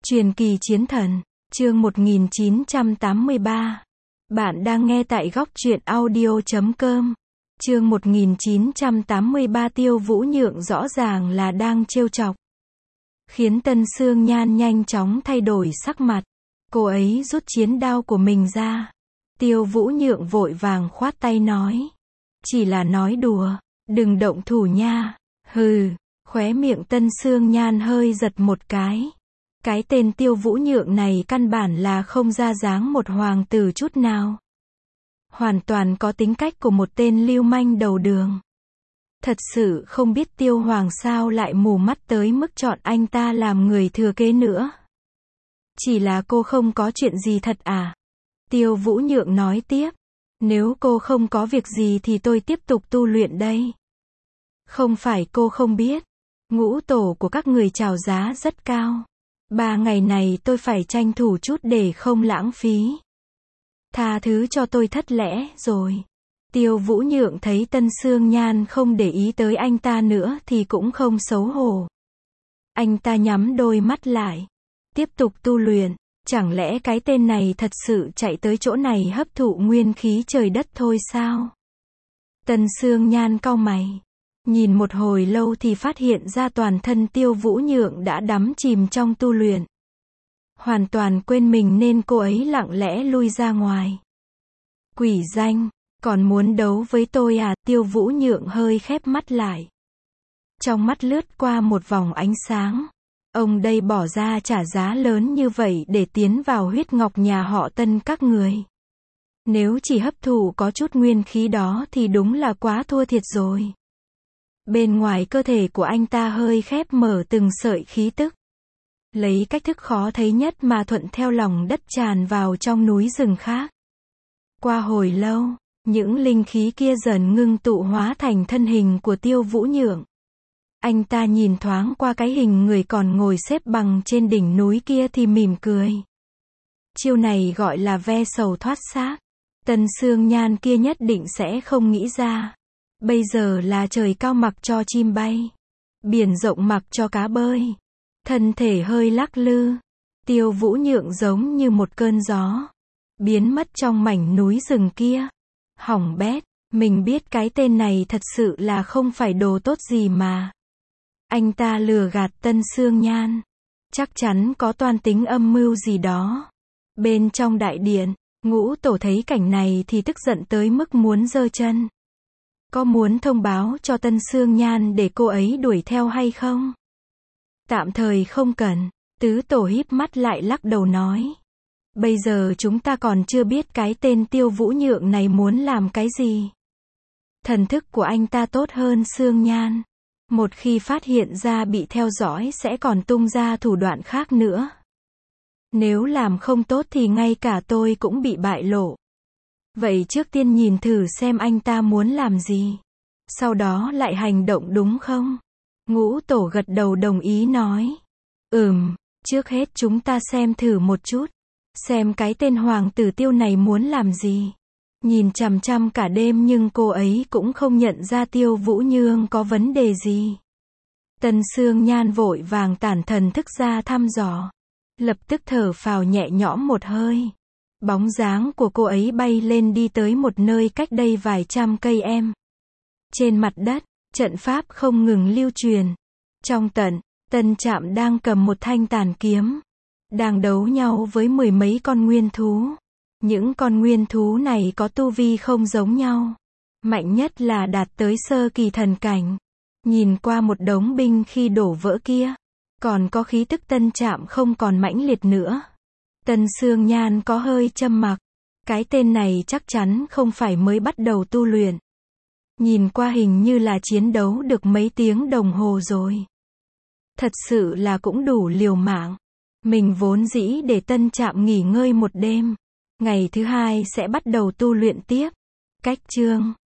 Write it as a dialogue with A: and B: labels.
A: Truyền kỳ chiến thần, chương 1983. Bạn đang nghe tại góc truyện audio.com. Chương 1983 Tiêu Vũ Nhượng rõ ràng là đang trêu chọc. Khiến Tân Sương Nhan nhanh chóng thay đổi sắc mặt. Cô ấy rút chiến đao của mình ra. Tiêu Vũ Nhượng vội vàng khoát tay nói. Chỉ là nói đùa, đừng động thủ nha. Hừ, khóe miệng Tân Sương Nhan hơi giật một cái. Cái tên Tiêu Vũ Nhượng này căn bản là không ra dáng một hoàng tử chút nào. Hoàn toàn có tính cách của một tên lưu manh đầu đường. Thật sự không biết Tiêu Hoàng sao lại mù mắt tới mức chọn anh ta làm người thừa kế nữa. Chỉ là cô không có chuyện gì thật à? Tiêu Vũ Nhượng nói tiếp. Nếu cô không có việc gì thì tôi tiếp tục tu luyện đây. Không phải cô không biết. Ngũ tổ của các người chào giá rất cao. 3 ngày này tôi phải tranh thủ chút để không lãng phí. Tha thứ cho tôi thất lễ rồi. Tiêu Vũ Nhượng thấy Tân Sương Nhan không để ý tới anh ta nữa thì cũng không xấu hổ. Anh ta nhắm đôi mắt lại. Tiếp tục tu luyện. Chẳng lẽ cái tên này thật sự chạy tới chỗ này hấp thụ nguyên khí trời đất thôi sao? Tân Sương Nhan cau mày. Nhìn một hồi lâu thì phát hiện ra toàn thân Tiêu Vũ Nhượng đã đắm chìm trong tu luyện. Hoàn toàn quên mình nên cô ấy lặng lẽ lui ra ngoài. Quỷ danh, còn muốn đấu với tôi à? Tiêu Vũ Nhượng hơi khép mắt lại. Trong mắt lướt qua một vòng ánh sáng. Ông đây bỏ ra trả giá lớn như vậy để tiến vào huyết ngọc nhà họ Tân các người. Nếu chỉ hấp thụ có chút nguyên khí đó thì đúng là quá thua thiệt rồi. Bên ngoài cơ thể của anh ta hơi khép mở từng sợi khí tức. Lấy cách thức khó thấy nhất mà thuận theo lòng đất tràn vào trong núi rừng khác. Qua hồi lâu, những linh khí kia dần ngưng tụ hóa thành thân hình của Tiêu Vũ Nhượng. Anh ta nhìn thoáng qua cái hình người còn ngồi xếp bằng trên đỉnh núi kia thì mỉm cười. Chiêu này gọi là ve sầu thoát xác. Tân Sương Nhan kia nhất định sẽ không nghĩ ra. Bây giờ là trời cao mặc cho chim bay. Biển rộng mặc cho cá bơi. Thân thể hơi lắc lư. Tiêu Vũ Nhượng giống như một cơn gió. Biến mất trong mảnh núi rừng kia. Hỏng bét, mình biết cái tên này thật sự là không phải đồ tốt gì mà. Anh ta lừa gạt Tân Sương Nhan. Chắc chắn có toan tính âm mưu gì đó. Bên trong đại điện, Ngũ Tổ thấy cảnh này thì tức giận tới mức muốn giơ chân. Có muốn thông báo cho Tân Sương Nhan để cô ấy đuổi theo hay không? Tạm thời không cần. Tứ Tổ híp mắt lại lắc đầu nói. Bây giờ chúng ta còn chưa biết cái tên Tiêu Vũ Nhượng này muốn làm cái gì. Thần thức của anh ta tốt hơn Sương Nhan. Một khi phát hiện ra bị theo dõi sẽ còn tung ra thủ đoạn khác nữa. Nếu làm không tốt thì ngay cả tôi cũng bị bại lộ. Vậy trước tiên nhìn thử xem anh ta muốn làm gì. Sau đó lại hành động đúng không? Ngũ Tổ gật đầu đồng ý nói. Trước hết chúng ta xem thử một chút. Xem cái tên hoàng tử Tiêu này muốn làm gì. Nhìn chằm chằm cả đêm nhưng cô ấy cũng không nhận ra Tiêu Vũ Nhượng có vấn đề gì. Tân Sương Nhan vội vàng tản thần thức ra thăm dò. Lập tức thở phào nhẹ nhõm một hơi. Bóng dáng của cô ấy bay lên đi tới một nơi cách đây vài trăm cây em. Trên mặt đất, trận pháp không ngừng lưu truyền. Trong Tân Trạm đang cầm một thanh tàn kiếm. Đang đấu nhau với 10 mấy con nguyên thú. Những con nguyên thú này có tu vi không giống nhau. Mạnh nhất là đạt tới sơ kỳ thần cảnh. Nhìn qua một đống binh khi đổ vỡ kia. Còn có khí tức Tân Trạm không còn mãnh liệt nữa. Tân Sương Nhan có hơi châm mặc. Cái tên này chắc chắn không phải mới bắt đầu tu luyện. Nhìn qua hình như là chiến đấu được mấy tiếng đồng hồ rồi. Thật sự là cũng đủ liều mạng. Mình vốn dĩ để Tân Trạm nghỉ ngơi một đêm. Ngày thứ hai sẽ bắt đầu tu luyện tiếp. Cách chương